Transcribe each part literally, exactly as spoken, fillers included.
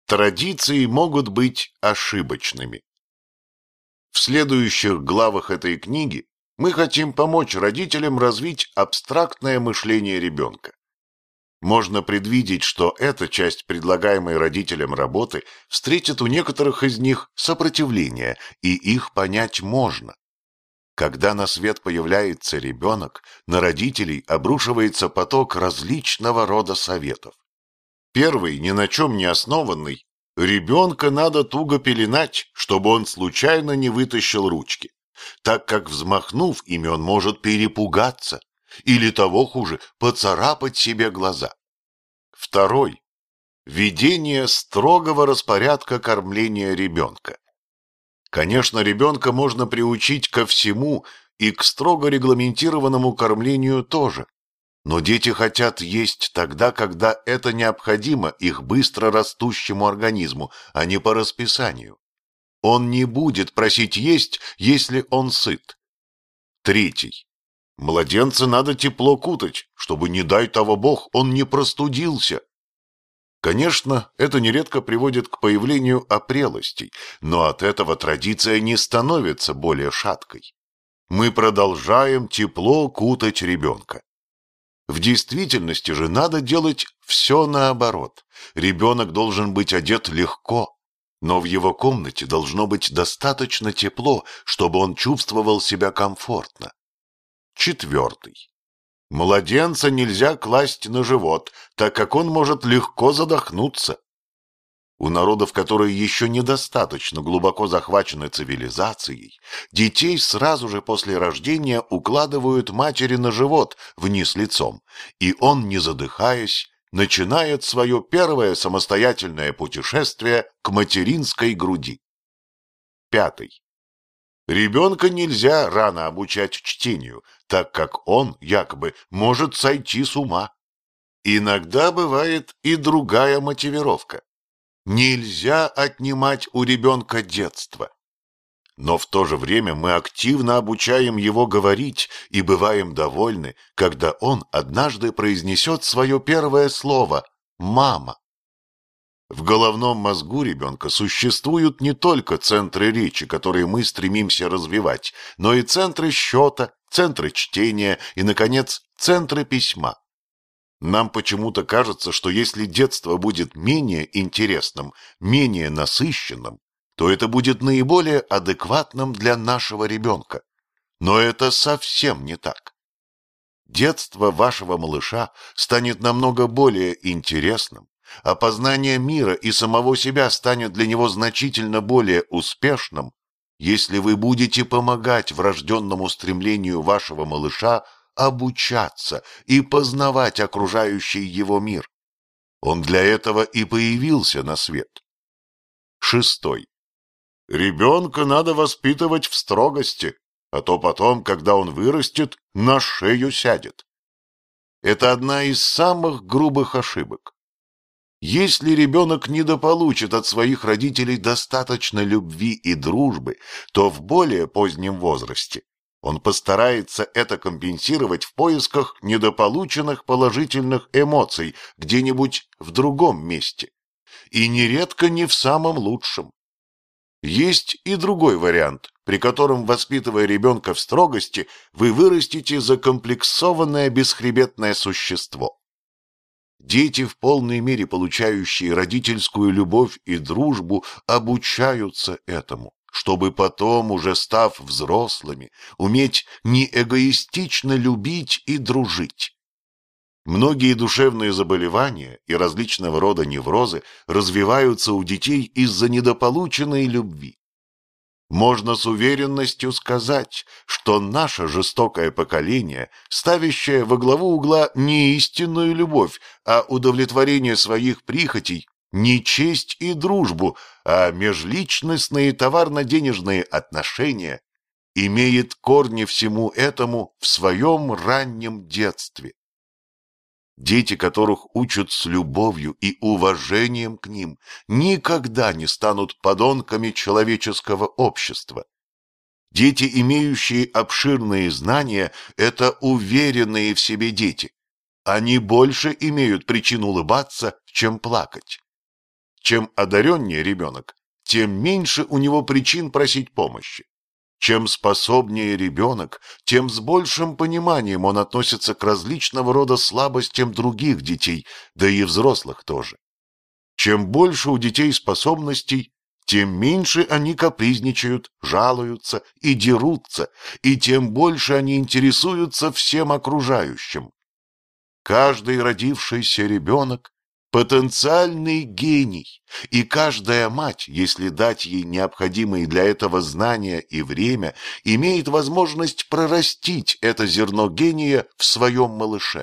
Традиции могут быть ошибочными. В следующих главах этой книги мы хотим помочь родителям развить абстрактное мышление ребенка. Можно предвидеть, что эта часть предлагаемой родителям работы встретит у некоторых из них сопротивление, и их понять можно. Когда на свет появляется ребенок, на родителей обрушивается поток различного рода советов. Первый, ни на чем не основанный: ребенка надо туго пеленать, чтобы он случайно не вытащил ручки, так как, взмахнув ими, он может перепугаться или, того хуже, поцарапать себе глаза. Второй – введение строгого распорядка кормления ребенка. Конечно, ребенка можно приучить ко всему и к строго регламентированному кормлению тоже. Но дети хотят есть тогда, когда это необходимо их быстро растущему организму, а не по расписанию. Он не будет просить есть, если он сыт. Третий. Младенца надо тепло кутать, чтобы, не дай того Бог, он не простудился. Конечно, это нередко приводит к появлению опрелостей, но от этого традиция не становится более шаткой. Мы продолжаем тепло кутать ребенка. В действительности же надо делать все наоборот. Ребенок должен быть одет легко, но в его комнате должно быть достаточно тепло, чтобы он чувствовал себя комфортно. Четвертый. Младенца нельзя класть на живот, так как он может легко задохнуться. У народов, которые еще недостаточно глубоко захвачены цивилизацией, детей сразу же после рождения укладывают матери на живот вниз лицом, и он, не задыхаясь, начинает свое первое самостоятельное путешествие к материнской груди. Пятый. Ребенка нельзя рано обучать чтению, так как он, якобы, может сойти с ума. Иногда бывает и другая мотивировка. Нельзя отнимать у ребенка детство. Но в то же время мы активно обучаем его говорить и бываем довольны, когда он однажды произнесет свое первое слово «мама». В головном мозгу ребенка существуют не только центры речи, которые мы стремимся развивать, но и центры счета, центры чтения и, наконец, центры письма. Нам почему-то кажется, что если детство будет менее интересным, менее насыщенным, то это будет наиболее адекватным для нашего ребенка. Но это совсем не так. Детство вашего малыша станет намного более интересным, а познание мира и самого себя станет для него значительно более успешным, если вы будете помогать врожденному стремлению вашего малыша обучаться и познавать окружающий его мир. Он для этого и появился на свет. Шестой. Ребенка надо воспитывать в строгости, а то потом, когда он вырастет, на шею сядет. Это одна из самых грубых ошибок. Если ребенок недополучит от своих родителей достаточно любви и дружбы, то в более позднем возрасте он постарается это компенсировать в поисках недополученных положительных эмоций где-нибудь в другом месте, и нередко не в самом лучшем. Есть и другой вариант, при котором, воспитывая ребенка в строгости, вы вырастите закомплексованное бесхребетное существо. Дети, в полной мере получающие родительскую любовь и дружбу, обучаются этому, чтобы потом, уже став взрослыми, уметь неэгоистично любить и дружить. Многие душевные заболевания и различного рода неврозы развиваются у детей из-за недополученной любви. Можно с уверенностью сказать, что наше жестокое поколение, ставящее во главу угла не истинную любовь, а удовлетворение своих прихотей, не честь и дружбу, а межличностные товарно-денежные отношения, имеет корни всему этому в своем раннем детстве. Дети, которых учат с любовью и уважением к ним, никогда не станут подонками человеческого общества. Дети, имеющие обширные знания, это уверенные в себе дети. Они больше имеют причин улыбаться, чем плакать. Чем одареннее ребенок, тем меньше у него причин просить помощи. Чем способнее ребенок, тем с большим пониманием он относится к различного рода слабостям других детей, да и взрослых тоже. Чем больше у детей способностей, тем меньше они капризничают, жалуются и дерутся, и тем больше они интересуются всем окружающим. Каждый родившийся ребенок – потенциальный гений, и каждая мать, если дать ей необходимые для этого знания и время, имеет возможность прорастить это зерно гения в своем малыше.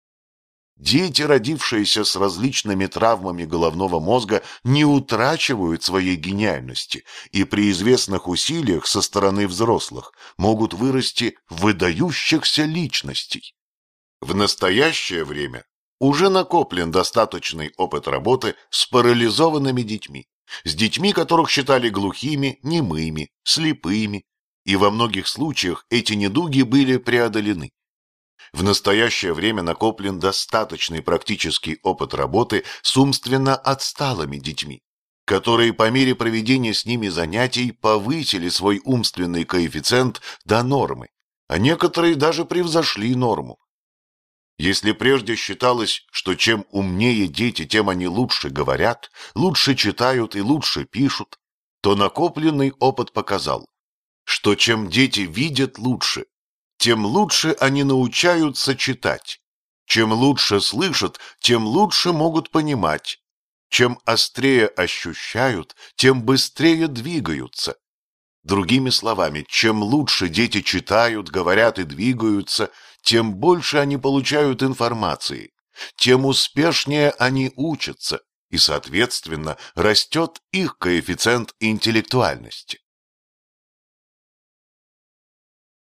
Дети, родившиеся с различными травмами головного мозга, не утрачивают своей гениальности и при известных усилиях со стороны взрослых могут вырасти в выдающихся личностей. В настоящее время уже накоплен достаточный опыт работы с парализованными детьми, с детьми, которых считали глухими, немыми, слепыми, и во многих случаях эти недуги были преодолены. В настоящее время накоплен достаточный практический опыт работы с умственно отсталыми детьми, которые по мере проведения с ними занятий повысили свой умственный коэффициент до нормы, а некоторые даже превзошли норму. Если прежде считалось, что чем умнее дети, тем они лучше говорят, лучше читают и лучше пишут, то накопленный опыт показал, что чем дети видят лучше, тем лучше они научаются читать. Чем лучше слышат, тем лучше могут понимать. Чем острее ощущают, тем быстрее двигаются. Другими словами, чем лучше дети читают, говорят и двигаются, тем больше они получают информации, тем успешнее они учатся, и, соответственно, растет их коэффициент интеллектуальности.